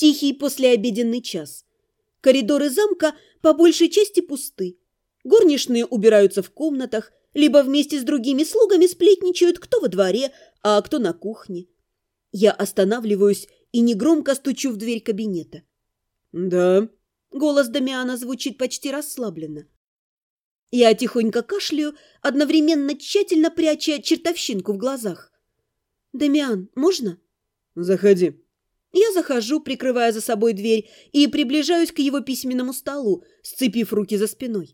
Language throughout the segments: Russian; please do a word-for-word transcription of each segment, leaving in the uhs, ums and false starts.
Тихий послеобеденный час. Коридоры замка по большей части пусты. Горничные убираются в комнатах, либо вместе с другими слугами сплетничают кто во дворе, а кто на кухне. Я останавливаюсь и негромко стучу в дверь кабинета. «Да». Голос Дамиана звучит почти расслабленно. Я тихонько кашляю, одновременно тщательно пряча чертовщинку в глазах. «Дамиан, можно?» «Заходи». Я захожу, прикрывая за собой дверь, и приближаюсь к его письменному столу, сцепив руки за спиной.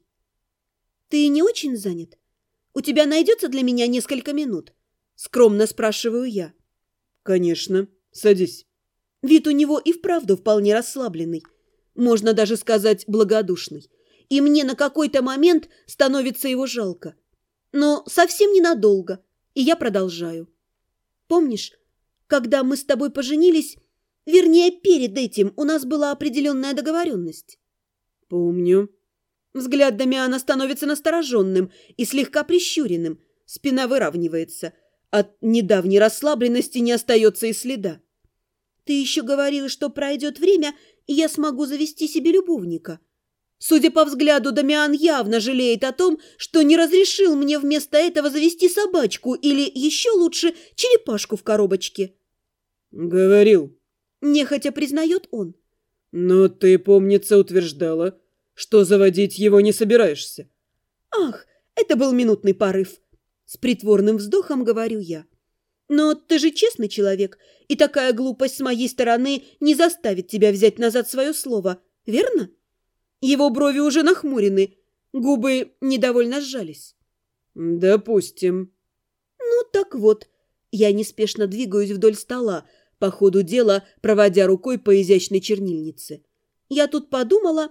«Ты не очень занят? У тебя найдется для меня несколько минут?» Скромно спрашиваю я. «Конечно. Садись». Вид у него и вправду вполне расслабленный. Можно даже сказать, благодушный. И мне на какой-то момент становится его жалко. Но совсем ненадолго, и я продолжаю. «Помнишь, когда мы с тобой поженились, вернее, перед этим у нас была определенная договоренность?» «Помню». Взгляд Дамиана становится настороженным и слегка прищуренным. Спина выравнивается. От недавней расслабленности не остается и следа. «Ты еще говорил, что пройдет время, и я смогу завести себе любовника». Судя по взгляду, Дамиан явно жалеет о том, что не разрешил мне вместо этого завести собачку или, еще лучше, черепашку в коробочке. «Говорил». Нехотя признает он. «Но ты, помнится, утверждала, что заводить его не собираешься». «Ах, это был минутный порыв». С притворным вздохом говорю я. «Но ты же честный человек, и такая глупость с моей стороны не заставит тебя взять назад свое слово, верно?» Его брови уже нахмурены, губы недовольно сжались. «Допустим». «Ну так вот». Я неспешно двигаюсь вдоль стола, по ходу дела проводя рукой по изящной чернильнице. Я тут подумала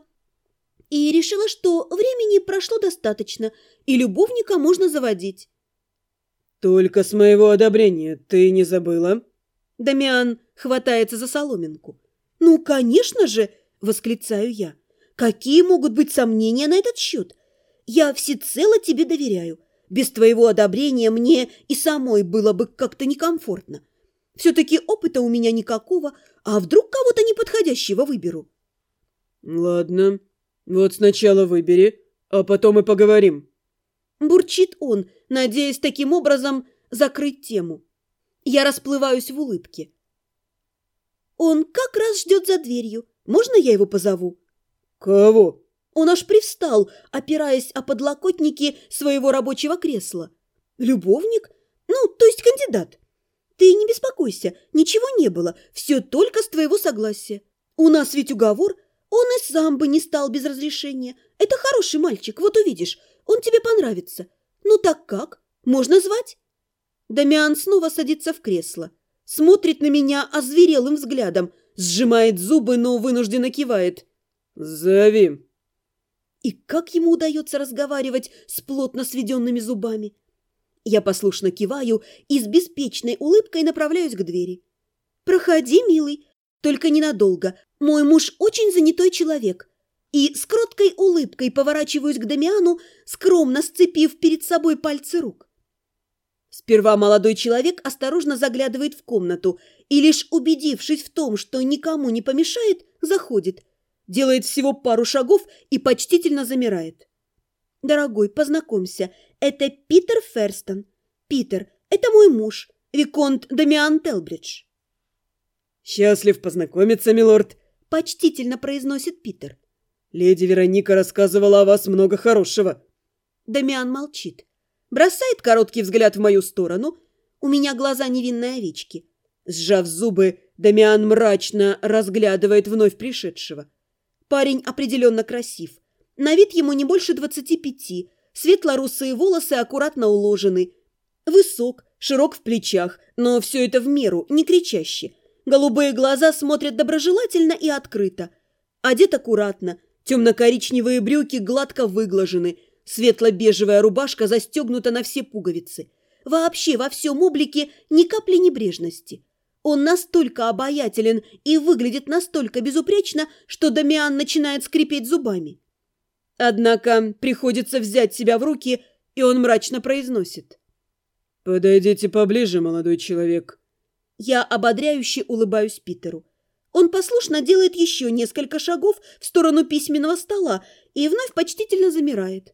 и решила, что времени прошло достаточно, и любовника можно заводить. «Только с моего одобрения ты не забыла?» Дамиан хватается за соломинку. «Ну, конечно же!» — восклицаю я. «Какие могут быть сомнения на этот счет? Я всецело тебе доверяю. Без твоего одобрения мне и самой было бы как-то некомфортно. Все-таки опыта у меня никакого, а вдруг кого-то неподходящего выберу?» «Ладно, вот сначала выбери, а потом и поговорим». Бурчит он, надеясь таким образом закрыть тему. Я расплываюсь в улыбке. Он как раз ждет за дверью. Можно я его позову? «Кого?» Он аж привстал, опираясь о подлокотники своего рабочего кресла. «Любовник? Ну, то есть кандидат. Ты не беспокойся, ничего не было, все только с твоего согласия. У нас ведь уговор, он и сам бы не стал без разрешения. Это хороший мальчик, вот увидишь, он тебе понравится. Ну так как? Можно звать?» Дамиан снова садится в кресло, смотрит на меня озверелым взглядом, сжимает зубы, но вынужденно кивает. «Зови». И как ему удается разговаривать с плотно сведенными зубами? Я послушно киваю и с беспечной улыбкой направляюсь к двери. «Проходи, милый, только ненадолго. Мой муж очень занятой человек». И с кроткой улыбкой поворачиваюсь к Дамиану, скромно сцепив перед собой пальцы рук. Сперва молодой человек осторожно заглядывает в комнату и, лишь убедившись в том, что никому не помешает, заходит. Делает всего пару шагов и почтительно замирает. «Дорогой, познакомься, это Питер Ферстон. Питер, это мой муж, виконт Дамиан Телбридж». «Счастлив познакомиться, милорд», – почтительно произносит Питер. «Леди Вероника рассказывала о вас много хорошего». Дамиан молчит. Бросает короткий взгляд в мою сторону. У меня глаза невинной овечки. Сжав зубы, Дамиан мрачно разглядывает вновь пришедшего. Парень определенно красив. На вид ему не больше двадцати пяти. Светло-русые волосы аккуратно уложены. Высок, широк в плечах, но все это в меру, не кричаще. Голубые глаза смотрят доброжелательно и открыто. Одет аккуратно. Темно-коричневые брюки гладко выглажены. Светло-бежевая рубашка застегнута на все пуговицы. Вообще во всем облике ни капли небрежности. Он настолько обаятелен и выглядит настолько безупречно, что Дамиан начинает скрипеть зубами. Однако приходится взять себя в руки, и он мрачно произносит: «Подойдите поближе, молодой человек». Я ободряюще улыбаюсь Питеру. Он послушно делает еще несколько шагов в сторону письменного стола и вновь почтительно замирает.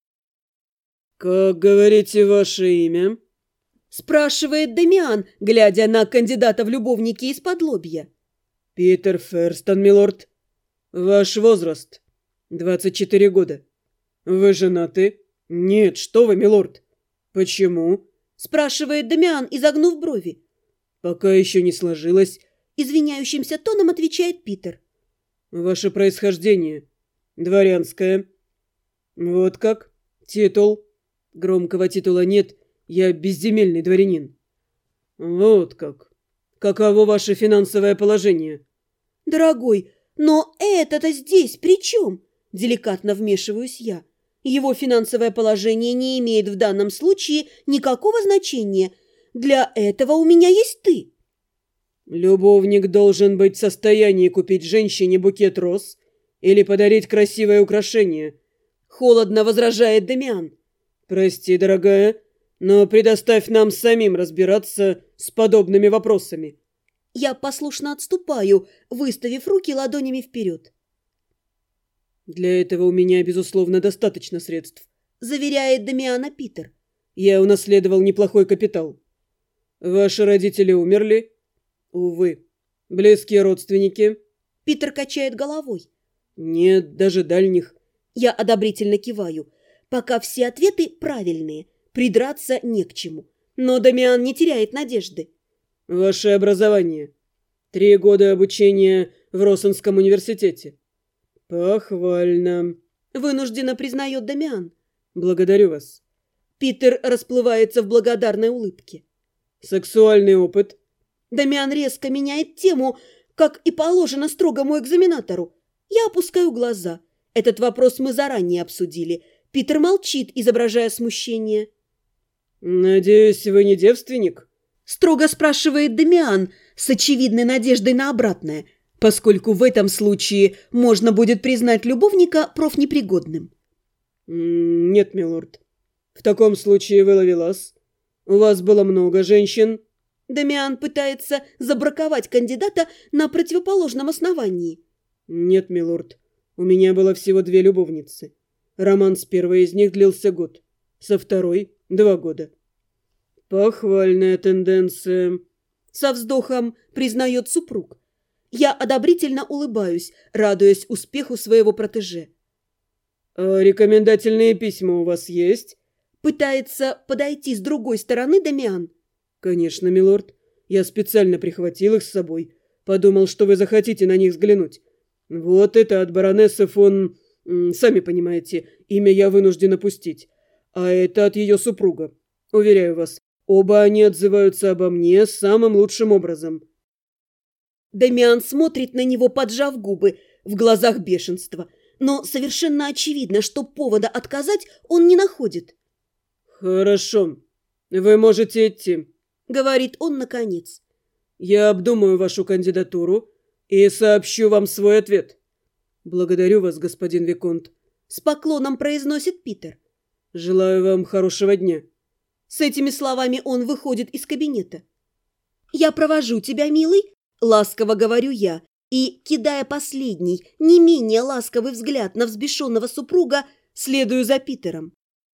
«Как говорите ваше имя?» Спрашивает Дамиан, глядя на кандидата в любовники из-под лобья. «Питер Ферстон, милорд. Ваш возраст? Двадцать четыре года. Вы женаты?» «Нет, что вы, милорд. Почему?» Спрашивает Дамиан, изогнув брови. «Пока еще не сложилось». Извиняющимся тоном отвечает Питер. «Ваше происхождение дворянское. Вот как? Титул?» «Громкого титула нет. Я безземельный дворянин». «Вот как. Каково ваше финансовое положение?» «Дорогой, но это-то здесь при чем?» Деликатно вмешиваюсь я. Его финансовое положение не имеет в данном случае никакого значения. Для этого у меня есть ты. «Любовник должен быть в состоянии купить женщине букет роз или подарить красивое украшение», — холодно возражает Дамиан. «Прости, дорогая, но предоставь нам самим разбираться с подобными вопросами». Я послушно отступаю, выставив руки ладонями вперед. «Для этого у меня, безусловно, достаточно средств», — заверяет Дамиана Питер. «Я унаследовал неплохой капитал. Ваши родители умерли?» «Увы. Близкие родственники?» Питер качает головой. «Нет, даже дальних». Я одобрительно киваю. Пока все ответы правильные, придраться не к чему. Но Дамиан не теряет надежды. «Ваше образование. Три года обучения в Россонском университете». «Похвально», — вынужденно признает Дамиан. «Благодарю вас». Питер расплывается в благодарной улыбке. «Сексуальный опыт?» Дамиан резко меняет тему, как и положено строгому экзаменатору. Я опускаю глаза. Этот вопрос мы заранее обсудили. Питер молчит, изображая смущение. «Надеюсь, вы не девственник?» Строго спрашивает Дамиан с очевидной надеждой на обратное, поскольку в этом случае можно будет признать любовника профнепригодным. «Нет, милорд. В таком случае вы ловелас. У вас было много женщин?» Дамиан пытается забраковать кандидата на противоположном основании. «Нет, милорд. У меня было всего две любовницы. Роман с первой из них длился год, со второй – два года». «Похвальная тенденция», – со вздохом признает супруг. Я одобрительно улыбаюсь, радуясь успеху своего протеже. «А рекомендательные письма у вас есть?» Пытается подойти с другой стороны Дамиан. «Конечно, милорд. Я специально прихватил их с собой. Подумал, что вы захотите на них взглянуть. Вот это от баронессы фон... Сами понимаете, имя я вынужден опустить. А это от ее супруга. Уверяю вас, оба они отзываются обо мне самым лучшим образом». Дамиан смотрит на него, поджав губы, в глазах бешенства. Но совершенно очевидно, что повода отказать он не находит. «Хорошо. Вы можете идти», — говорит он наконец. «Я обдумаю вашу кандидатуру и сообщу вам свой ответ». «Благодарю вас, господин Виконт», — с поклоном произносит Питер. «Желаю вам хорошего дня». С этими словами он выходит из кабинета. «Я провожу тебя, милый», — ласково говорю я, и, кидая последний, не менее ласковый взгляд на взбешенного супруга, следую за Питером.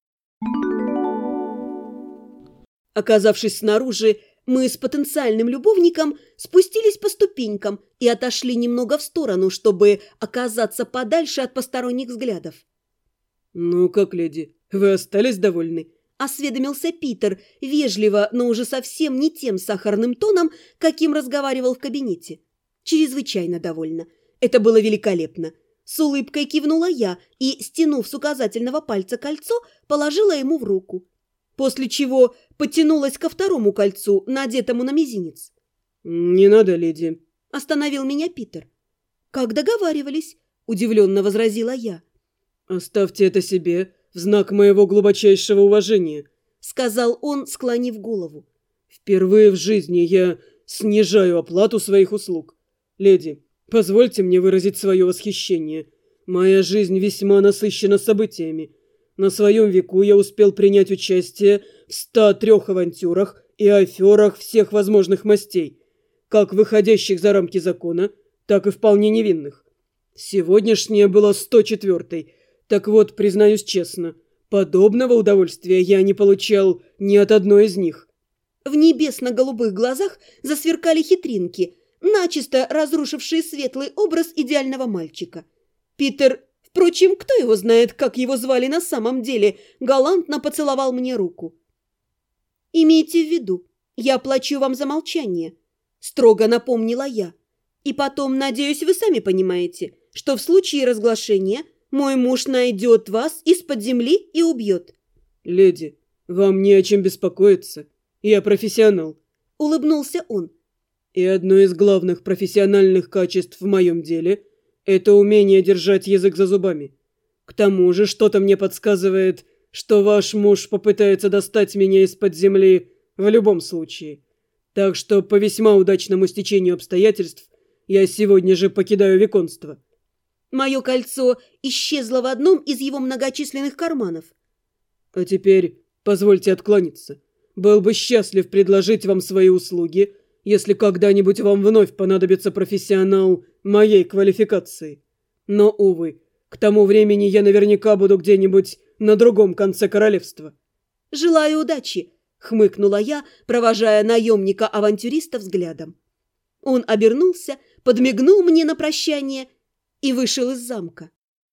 Оказавшись снаружи, мы с потенциальным любовником спустились по ступенькам и отошли немного в сторону, чтобы оказаться подальше от посторонних взглядов. «Ну как, леди, вы остались довольны?» – осведомился Питер, вежливо, но уже совсем не тем сахарным тоном, каким разговаривал в кабинете. Чрезвычайно довольна. Это было великолепно. С улыбкой кивнула я и, стянув с указательного пальца кольцо, положила ему в руку. После чего потянулась ко второму кольцу, надетому на мизинец. «Не надо, леди», – остановил меня Питер. «Как договаривались», – удивленно возразила я. «Оставьте это себе в знак моего глубочайшего уважения», – сказал он, склонив голову. «Впервые в жизни я снижаю оплату своих услуг. Леди, позвольте мне выразить свое восхищение. Моя жизнь весьма насыщена событиями. На своем веку я успел принять участие в ста трех авантюрах и аферах всех возможных мастей, как выходящих за рамки закона, так и вполне невинных. Сегодняшняя была сто четвёртой. Так вот, признаюсь честно, подобного удовольствия я не получал ни от одной из них. В небесно-голубых глазах засверкали хитринки, начисто разрушившие светлый образ идеального мальчика. Питер, впрочем, кто его знает, как его звали на самом деле, галантно поцеловал мне руку. «Имейте в виду, я плачу вам за молчание», – строго напомнила я. «И потом, надеюсь, вы сами понимаете, что в случае разглашения мой муж найдет вас из-под земли и убьет». «Леди, вам не о чем беспокоиться. Я профессионал», – улыбнулся он. «И одно из главных профессиональных качеств в моем деле – это умение держать язык за зубами. К тому же что-то мне подсказывает, что ваш муж попытается достать меня из-под земли в любом случае. Так что по весьма удачному стечению обстоятельств я сегодня же покидаю виконство». Мое кольцо исчезло в одном из его многочисленных карманов. «А теперь позвольте откланяться. Был бы счастлив предложить вам свои услуги, если когда-нибудь вам вновь понадобится профессионал моей квалификации. Но, увы, к тому времени я наверняка буду где-нибудь на другом конце королевства». «Желаю удачи», — хмыкнула я, провожая наемника-авантюриста взглядом. Он обернулся, подмигнул мне на прощание и вышел из замка.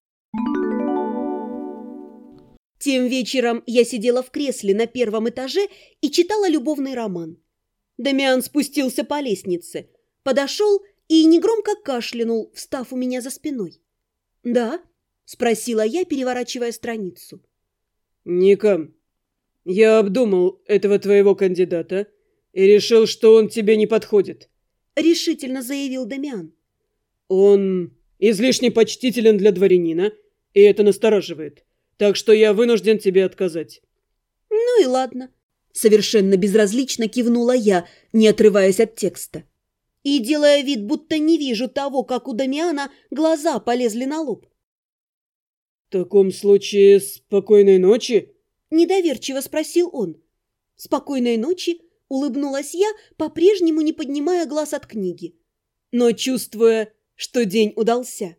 Тем вечером я сидела в кресле на первом этаже и читала любовный роман. Дамиан спустился по лестнице, подошел и негромко кашлянул, встав у меня за спиной. «Да?» – спросила я, переворачивая страницу. «Ника, я обдумал этого твоего кандидата и решил, что он тебе не подходит», – решительно заявил Дамиан. «Он излишне почтителен для дворянина, и это настораживает. Так что я вынужден тебе отказать». «Ну и ладно», – совершенно безразлично кивнула я, не отрываясь от текста. И делая вид, будто не вижу того, как у Дамиана глаза полезли на лоб. «В таком случае спокойной ночи?» – недоверчиво спросил он. «Спокойной ночи», – улыбнулась я, по-прежнему не поднимая глаз от книги, но чувствуя, что день удался.